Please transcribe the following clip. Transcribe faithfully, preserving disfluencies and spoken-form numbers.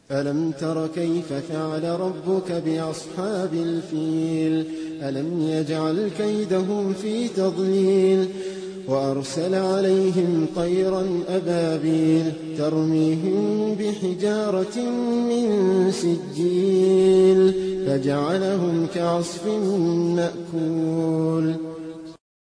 ألم تر كيف فعل ربك بأصحاب الفيل ألم يجعل كيدهم في تضليل وأرسل عليهم طيرا أبابيل ترميهم بحجارة من سجيل فجعلهم كعصف مأكول